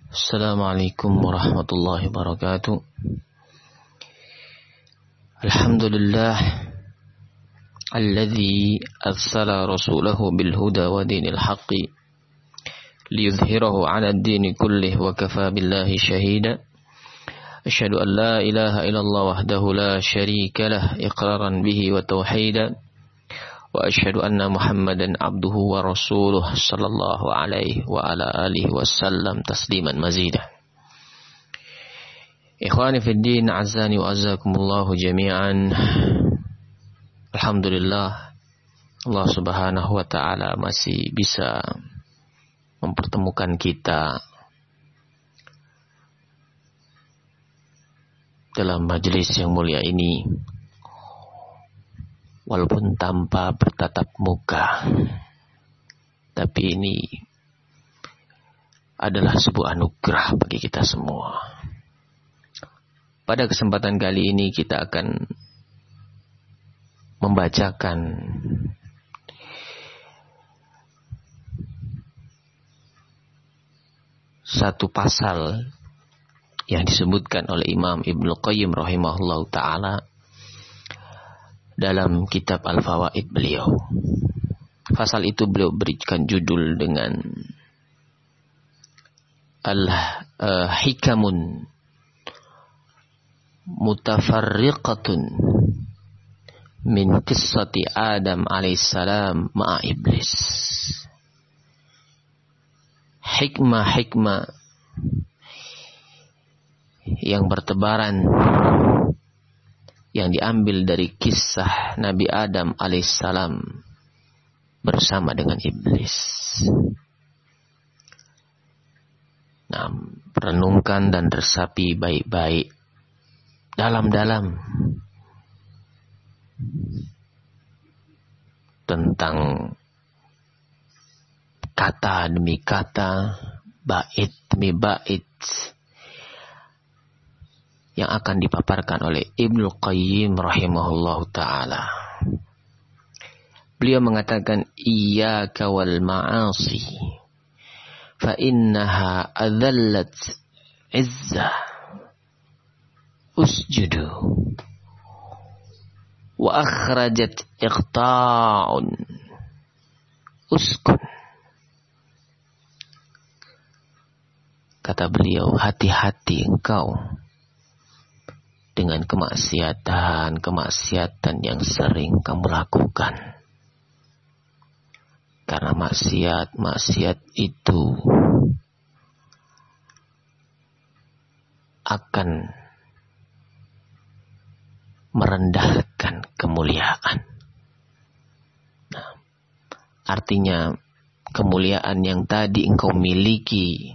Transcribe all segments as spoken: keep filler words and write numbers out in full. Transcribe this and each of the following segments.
Assalamualaikum warahmatullahi wabarakatuh. Alhamdulillah alladzi arsala rasulahu bil huda wa dinil haqqi liyuzhirahu 'ala ad-din kullih wa kafa billahi shahida. Asyhadu an la ilaha illallah wahdahu la syarika lah iqraran bihi wa tauhida. Wa asyhadu anna Muhammadan abduhu wa rasuluh sallallahu alaihi wa ala alihi wasallam tasliman mazidah. Ikhwani fid din, azani wa azakumullahu jami'an. Alhamdulillah, Allah Subhanahu wa taala masih bisa mempertemukan kita dalam majelis yang mulia ini, walaupun tanpa bertatap muka. Tapi ini adalah sebuah anugerah bagi kita semua. Pada kesempatan kali ini kita akan membacakan satu pasal yang disebutkan oleh Imam Ibnu Qayyim rahimahullahu ta'ala dalam kitab Al-Fawaid beliau. Pasal itu beliau berikan judul dengan Al-Hikamun Mutafarriqatun min qissati Adam alaihissalam ma'a iblis. Hikmah-hikmah yang bertebaran yang diambil dari kisah Nabi Adam alaihissalam bersama dengan iblis. Nah, renungkan dan resapi baik-baik, dalam-dalam tentang kata demi kata, bait demi bait yang akan dipaparkan oleh Ibnu Qayyim rahimahullahu ta'ala. Beliau mengatakan, iyyaka wal ma'asi fa innaha adhallat izzah usjudu wa akhrajat iqta'un uskun. Kata beliau, hati-hati engkau dengan kemaksiatan-kemaksiatan yang sering kamu lakukan. Karena maksiat-maksiat itu akan merendahkan kemuliaan. Nah, artinya kemuliaan yang tadi engkau miliki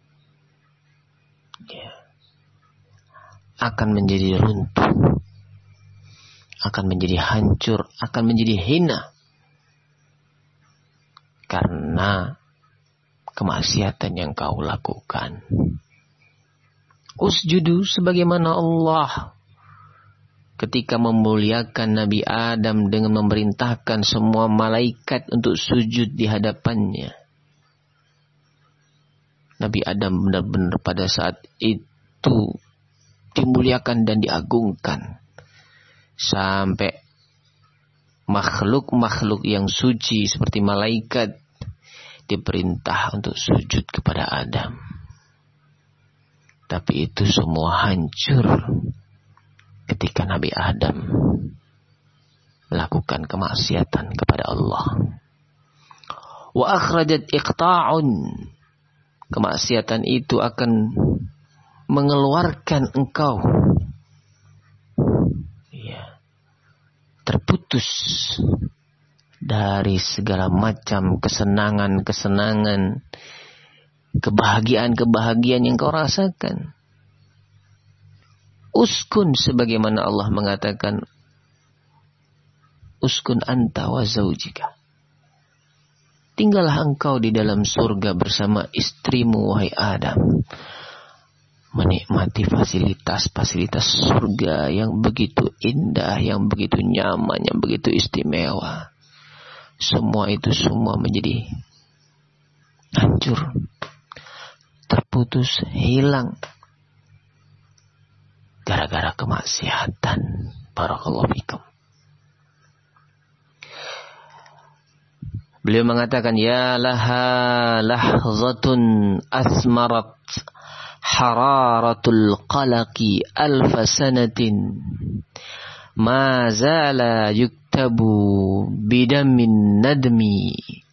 akan menjadi runtuh, akan menjadi hancur, akan menjadi hina karena kemaksiatan yang kau lakukan. Usjudu, sebagaimana Allah ketika memuliakan Nabi Adam dengan memerintahkan semua malaikat untuk sujud di hadapannya. Nabi Adam benar-benar pada saat itu dimuliakan dan diagungkan sampai makhluk-makhluk yang suci seperti malaikat diperintah untuk sujud kepada Adam. Tapi itu semua hancur ketika Nabi Adam melakukan kemaksiatan kepada Allah. Wa akhrajat iqta'un, kemaksiatan itu akan mengeluarkan engkau ya, terputus dari segala macam kesenangan-kesenangan, kebahagiaan-kebahagiaan yang kau rasakan. Uskun, sebagaimana Allah mengatakan, uskun anta wa zaujika, tinggallah engkau di dalam surga bersama istrimu wahai Adam. Menikmati fasilitas-fasilitas surga yang begitu indah, yang begitu nyaman, yang begitu istimewa. Semua itu semua menjadi hancur, terputus putus, hilang gara-gara kemaksiatan. Barakallahu fikum. Beliau mengatakan, ya laha lahzatun asmarat hararatul qalaqi alfa sanatin ma zala yuktabu bidamin nadmi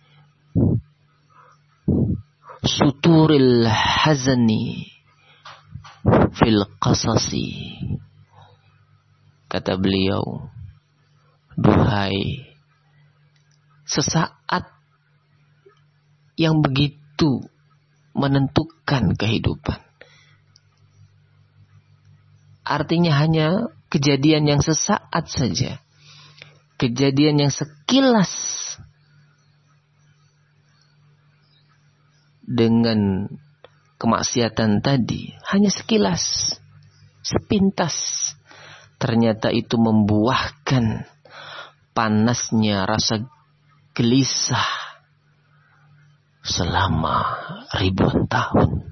suturil hazani fil qasasi. Kata beliau, duhai sesaat yang begitu menentukan kehidupan. Artinya hanya kejadian yang sesaat saja. Kejadian yang sekilas dengan kemaksiatan tadi. Hanya sekilas, sepintas. Ternyata itu membuahkan panasnya rasa gelisah selama ribuan tahun.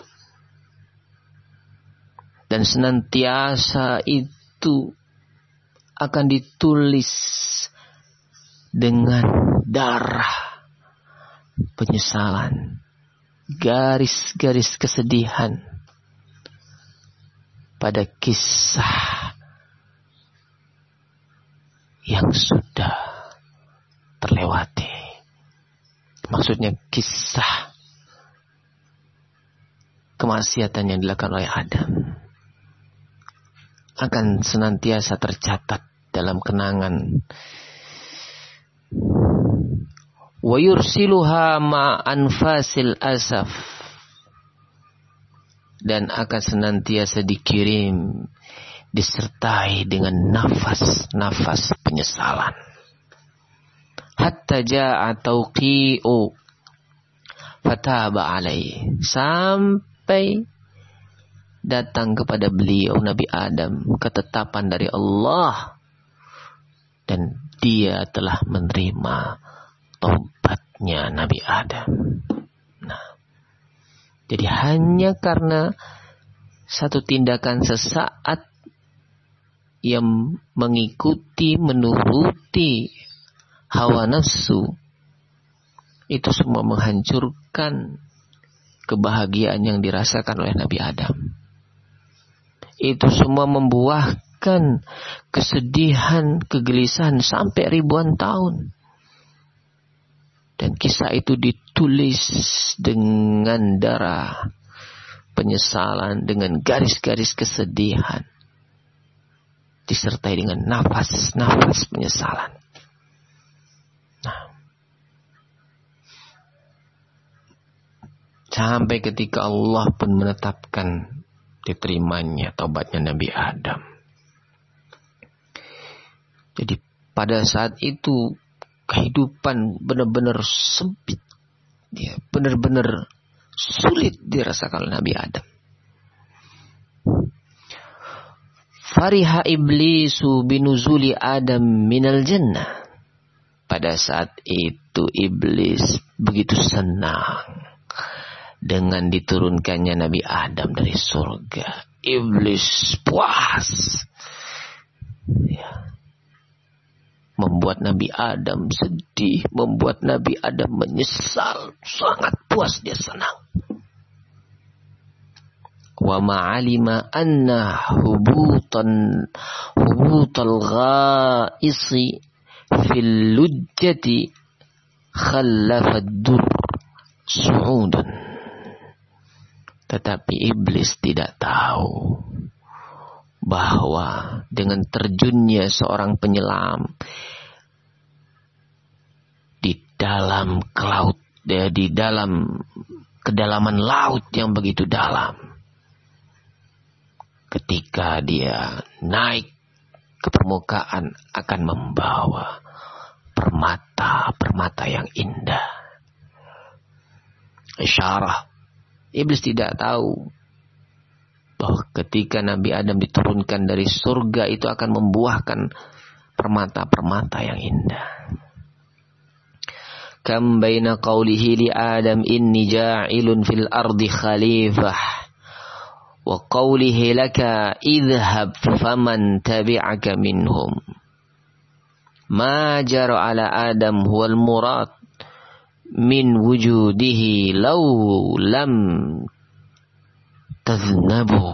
Dan senantiasa itu akan ditulis dengan darah penyesalan, garis-garis kesedihan pada kisah yang sudah terlewati. Maksudnya kisah kemaksiatan yang dilakukan oleh Adam akan senantiasa tercatat dalam kenangan. Wa yursiluha ma'anfasil asaf, dan akan senantiasa dikirim disertai dengan nafas-nafas penyesalan. Hatta ja'a tawqi'u fataba alaihi, sampai datang kepada beliau Nabi Adam ketetapan dari Allah dan dia telah menerima taubatnya Nabi Adam. Nah, jadi hanya karena satu tindakan sesaat yang mengikuti, menuruti hawa nafsu, itu semua menghancurkan kebahagiaan yang dirasakan oleh Nabi Adam. Itu semua membuahkan kesedihan, kegelisahan sampai ribuan tahun. Dan kisah itu ditulis dengan darah penyesalan, dengan garis-garis kesedihan, disertai dengan nafas-nafas penyesalan. Nah, sampai ketika Allah pun menetapkan diterimanya taubatnya Nabi Adam. Jadi pada saat itu kehidupan benar-benar sempit, ya, benar-benar sulit dirasakan oleh Nabi Adam. Fariha iblisu binuzuli Adam minal jannah. Pada saat itu iblis begitu senang dengan diturunkannya Nabi Adam dari surga. Iblis puas, ya, membuat Nabi Adam sedih, membuat Nabi Adam menyesal. Sangat puas, dia senang. Wa ma'alima anna hubutan hubutal ghaisi fil lujjati khallafad dur su'udan. Tetapi iblis tidak tahu bahwa dengan terjunnya seorang penyelam di dalam ke laut, di dalam kedalaman laut yang begitu dalam, ketika dia naik ke permukaan akan membawa permata-permata yang indah. Isyarah. Iblis tidak tahu bahwa ketika Nabi Adam diturunkan dari surga itu akan membuahkan permata-permata yang indah. kam baina qawlihi li Adam inni ja'ilun fil ardi khalifah wa qawlihi laka idhhab faman tabi'aka minhum. Ma jara ala Adam huwal murad min wujudihi law lam taznabu.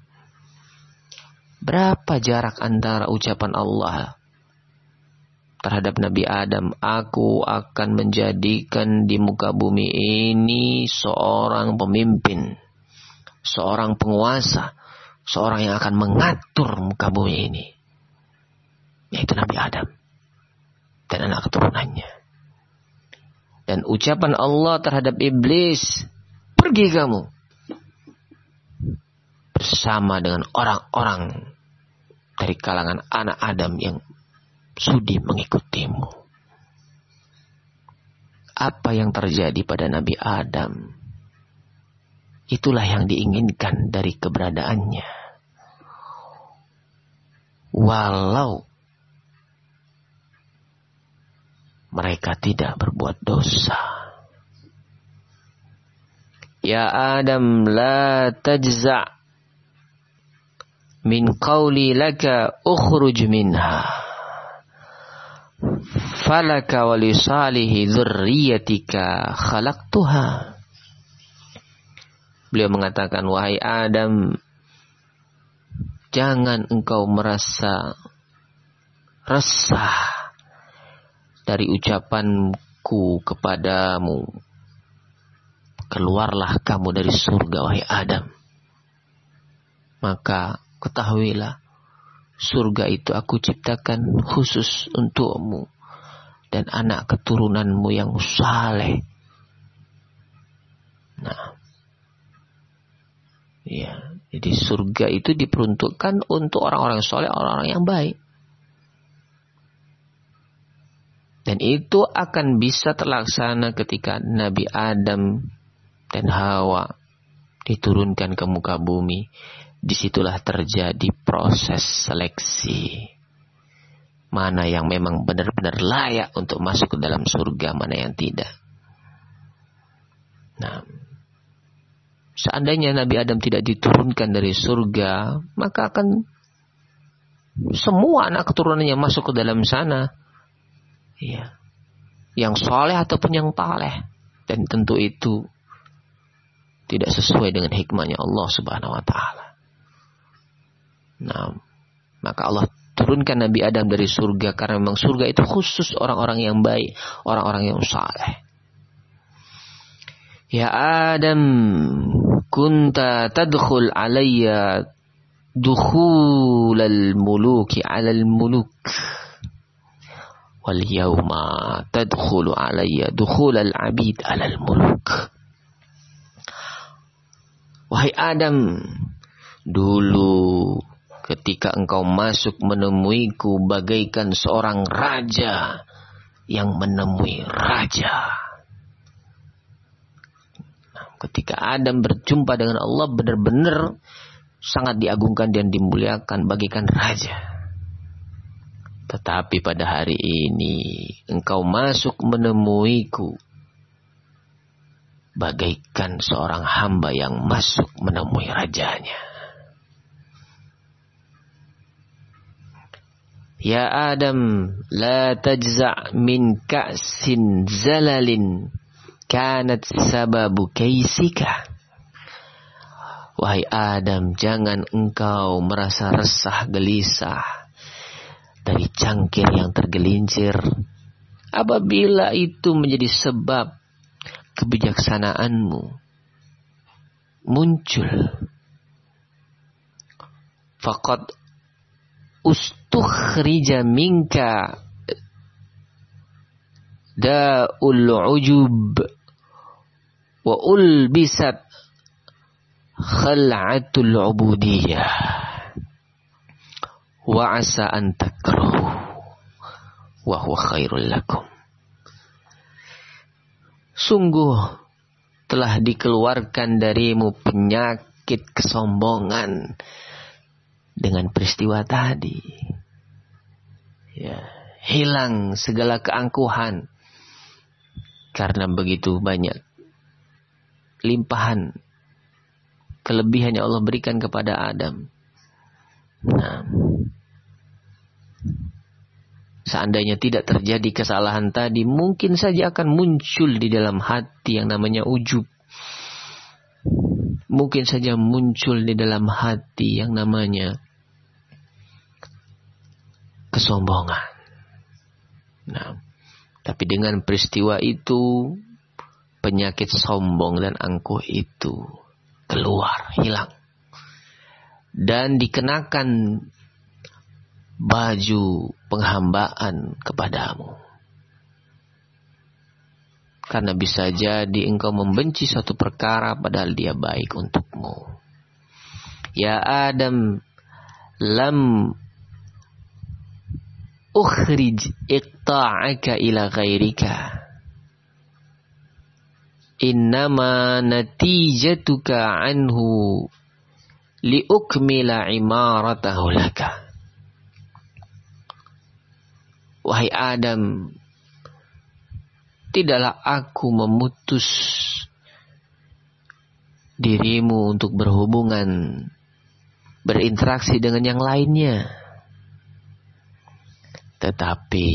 Berapa jarak antara ucapan Allah terhadap Nabi Adam, aku akan menjadikan di muka bumi ini seorang pemimpin, seorang penguasa, seorang yang akan mengatur muka bumi ini, yaitu Nabi Adam dan anak keturunannya. Dan ucapan Allah terhadap iblis, pergi kamu bersama dengan orang-orang dari kalangan anak Adam yang sudi mengikutimu. Apa yang terjadi pada Nabi Adam, itulah yang diinginkan dari keberadaannya. Walau mereka tidak berbuat dosa. Ya Adam, la tajza' min qawli laka ukhruj minha falaka wa li salihi dzurriyyatika khalaqtuha. Beliau mengatakan, wahai Adam, jangan engkau merasa resah dari ucapanku kepadamu. Keluarlah kamu dari surga, wahai Adam. Maka ketahuilah, surga itu aku ciptakan khusus untukmu dan anak keturunanmu yang saleh. Nah, ya, jadi surga itu diperuntukkan untuk orang-orang saleh, orang-orang yang baik. Dan itu akan bisa terlaksana ketika Nabi Adam dan Hawa diturunkan ke muka bumi. Disitulah terjadi proses seleksi. Mana yang memang benar-benar layak untuk masuk ke dalam surga, mana yang tidak. Nah, seandainya Nabi Adam tidak diturunkan dari surga, maka akan semua anak keturunannya masuk ke dalam sana. Ya, yang soleh ataupun yang taleh. Dan tentu itu tidak sesuai dengan hikmahnya Allah Subhanahu wa ta'ala. Nah, maka Allah turunkan Nabi Adam dari surga karena memang surga itu khusus orang-orang yang baik, orang-orang yang saleh. Ya Adam, kunta tadkhul alayya dukhulal muluki alal muluk. Wal yawma tadkhulu alayya dukhulal abid alal muluk. Wahai Adam, dulu ketika engkau masuk menemuiku bagaikan seorang raja yang menemui raja. Nah, ketika Adam berjumpa dengan Allah benar-benar sangat diagungkan dan dimuliakan bagaikan raja. Tetapi pada hari ini engkau masuk menemuiku bagaikan seorang hamba yang masuk menemui rajanya. Ya Adam, la tajza' min ka'sin zalalin kanat sababu kaisika. Wahai Adam, jangan engkau merasa resah gelisah dari cangkir yang tergelincir apabila itu menjadi sebab kebijaksanaanmu muncul. Faqad ustukhrija minka da'ul ujub wa ulbisat khal'atul ubudiyah wa asa an takrahu wa huwa khairul lakum. Sungguh telah dikeluarkan darimu penyakit kesombongan dengan peristiwa tadi. Ya, hilang segala keangkuhan Karena begitu banyak limpahan kelebihan yang Allah berikan kepada Adam. Nah, seandainya tidak terjadi kesalahan tadi, mungkin saja akan muncul di dalam hati yang namanya ujub. Mungkin saja muncul di dalam hati yang namanya kesombongan. Nah, tapi dengan peristiwa itu, penyakit sombong dan angkuh itu keluar, hilang. Dan dikenakan baju penghambaan kepadamu. Karena bisa jadi engkau membenci suatu perkara padahal dia baik untukmu. Ya Adam, lam ukhrij iqta'aka ila ghairika. Innama natijatuka anhu liukmila imaratahu laka. Wahai Adam, tidaklah aku memutus dirimu untuk berhubungan, berinteraksi dengan yang lainnya. Tetapi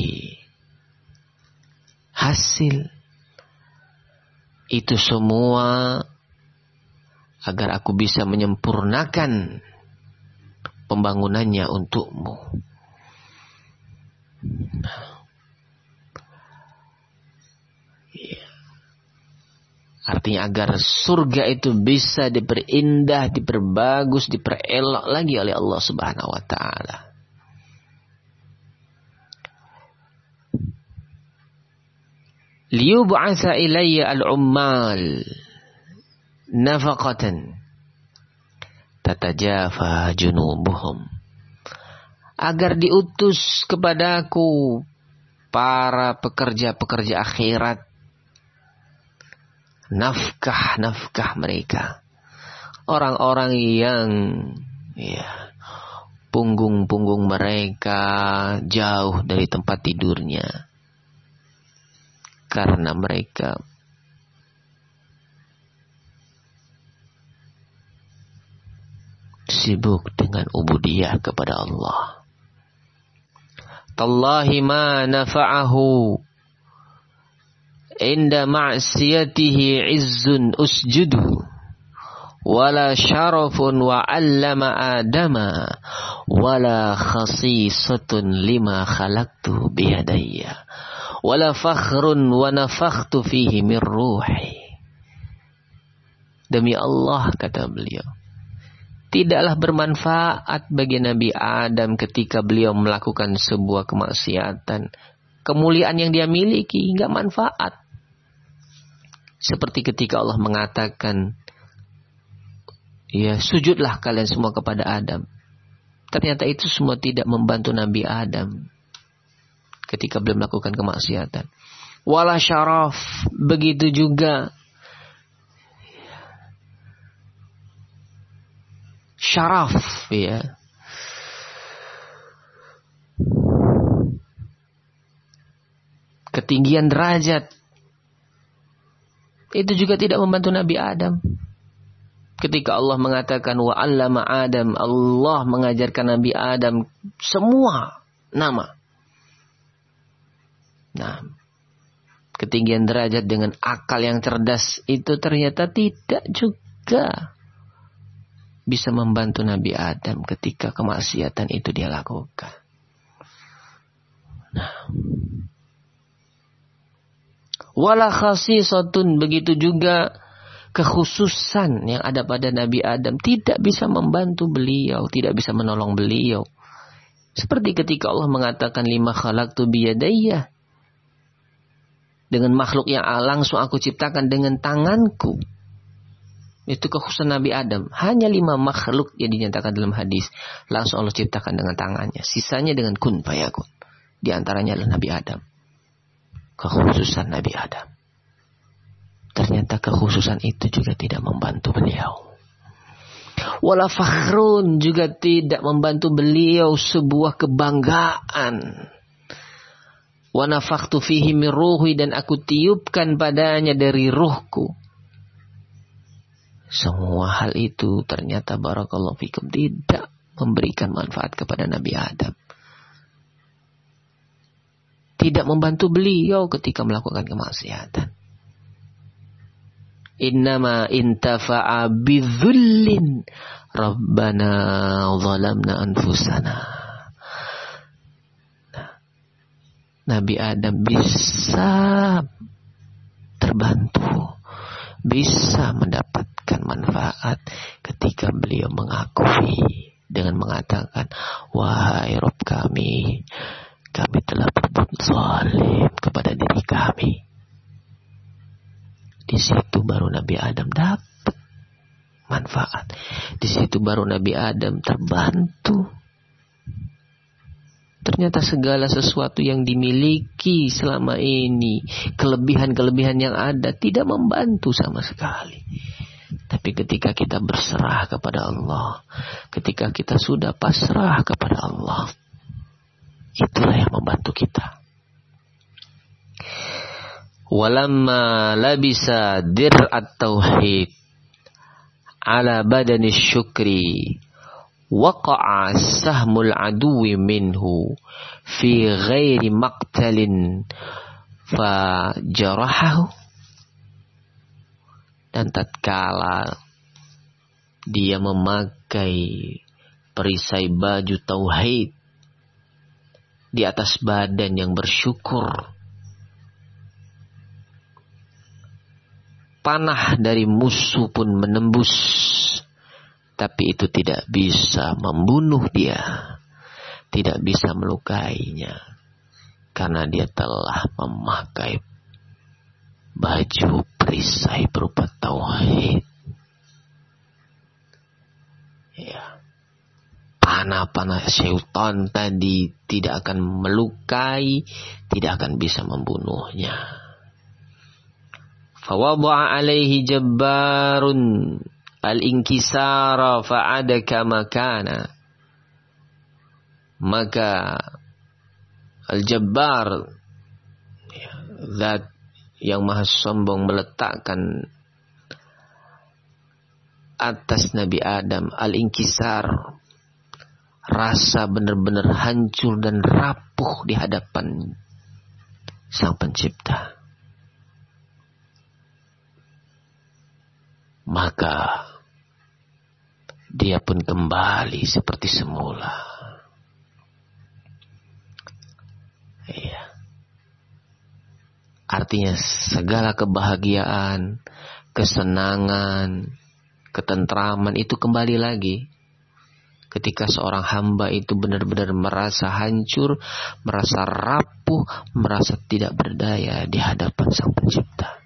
hasil itu semua agar aku bisa menyempurnakan pembangunannya untukmu. Ya. Artinya agar surga itu bisa diperindah, diperbagus, diperelok lagi oleh Allah Subhanahu wa taala. Liyub'atsa ilayya al-ummal nafaqatan tatajafa junubuhum. Agar diutus kepadaku para pekerja-pekerja akhirat, nafkah-nafkah mereka, orang-orang yang ya, punggung-punggung mereka jauh dari tempat tidurnya, karena mereka sibuk dengan ubudiyah kepada Allah. Tallahi ma nafa'ahu inda ma'siyatihi izzun usjudu wala syarafun wa 'allama adama wala khasisatun lima khalaqtu biyadayya wala fakhrun wa nafakhtu fihi min ruhi. Demi Allah, kata beliau, tidaklah bermanfaat bagi Nabi Adam ketika beliau melakukan sebuah kemaksiatan. Kemuliaan yang dia miliki enggak manfaat. Seperti ketika Allah mengatakan, ya sujudlah kalian semua kepada Adam. Ternyata itu semua tidak membantu Nabi Adam ketika beliau melakukan kemaksiatan. Wala syaraf, begitu juga syaraf, ya, ketinggian derajat, itu juga tidak membantu Nabi Adam. Ketika Allah mengatakan wa 'allama Adam, Allah mengajarkan Nabi Adam semua nama. Nah, ketinggian derajat dengan akal yang cerdas itu ternyata tidak juga bisa membantu Nabi Adam ketika kemaksiatan itu dia lakukan. Nah, wala khasisatun, begitu juga kekhususan yang ada pada Nabi Adam tidak bisa membantu beliau, tidak bisa menolong beliau. Seperti ketika Allah mengatakan lima khalaqtu biyadayya, dengan makhluk yang langsung aku ciptakan dengan tanganku. Itu kekhususan Nabi Adam. Hanya lima makhluk yang dinyatakan dalam hadis langsung Allah ciptakan dengan tangannya. Sisanya dengan kun fayakun. Di antaranya adalah Nabi Adam. Kekhususan Nabi Adam. Ternyata kekhususan itu juga tidak membantu beliau. Wala fakhrun, juga tidak membantu beliau sebuah kebanggaan. wa nafakhtu fihi min ruhi, dan aku tiupkan padanya dari ruhku. Semua hal itu ternyata barakallahu fikum tidak memberikan manfaat kepada Nabi Adam. Tidak membantu beliau ketika melakukan kemaksiatan. Innama intafa'a bidzullin Rabbana zalamna anfusana. Nah, Nabi Adam bisa terbantu, bisa mendapatkan manfaat ketika beliau mengakui dengan mengatakan, wahai Rabb kami, kami telah berbuat zalim kepada diri kami. Di situ baru Nabi Adam dapat manfaat. Di situ baru Nabi Adam terbantu. Ternyata segala sesuatu yang dimiliki selama ini, kelebihan-kelebihan yang ada, tidak membantu sama sekali. Tapi ketika kita berserah kepada Allah, ketika kita sudah pasrah kepada Allah, itulah yang membantu kita. Walamma labisa dir'at tauhid ala badani syukri waqa'a sahmul aduwi minhu fi ghairi maqtalin fajarahahu. Dan tatkala dia memakai perisai baju tauhid di atas badan yang bersyukur, panah dari musuh pun menembus, tapi itu tidak bisa membunuh dia, tidak bisa melukainya, karena dia telah memakai baju perisai berupa tauhid. Ya. Panah-panah syaitan tadi tidak akan melukai, tidak akan bisa membunuhnya. Fawada'a alaihi jabbarun al-inkisara fa'ada kama kana. Maka al-jabbar, zat yang maha sombong, meletakkan atas Nabi Adam al-inkisar, rasa benar-benar hancur dan rapuh di hadapan Sang Pencipta. Maka dia pun kembali seperti semula. Iya. Artinya segala kebahagiaan, kesenangan, ketentraman itu kembali lagi ketika seorang hamba itu benar-benar merasa hancur, merasa rapuh, merasa tidak berdaya di hadapan Sang Pencipta.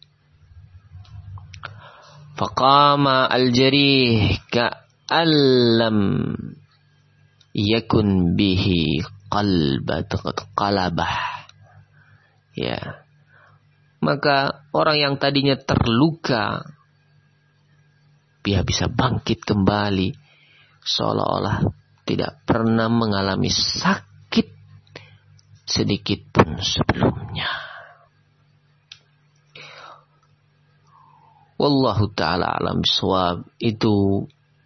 Faqama al-jarih ka'allam yakun bihi qalbat qalabah. Ya. Maka orang yang tadinya terluka, dia bisa bangkit kembali seolah-olah tidak pernah mengalami sakit sedikit pun sebelumnya. Wallahu ta'ala alam bisawab. Itu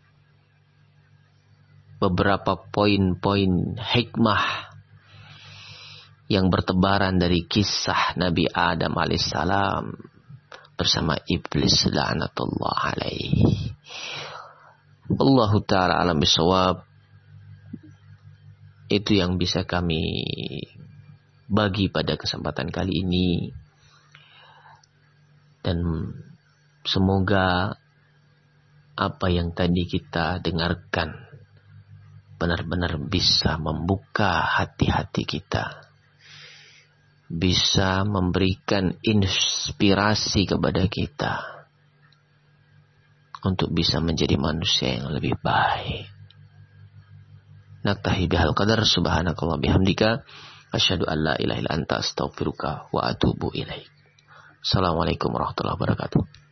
beberapa poin-poin hikmah yang bertebaran dari kisah Nabi Adam alaihissalam bersama iblis la'natullah alaihi. Wallahu ta'ala alam bisawab. Itu yang bisa kami bagi pada kesempatan kali ini. Dan semoga apa yang tadi kita dengarkan benar-benar bisa membuka hati-hati kita, bisa memberikan inspirasi kepada kita untuk bisa menjadi manusia yang lebih baik. Naktahi bihal qadar, subhanakallah bihamdika, asyhadu an la ilaha illa anta astaghfiruka wa atubu ilaik. Assalamualaikum warahmatullahi wabarakatuh.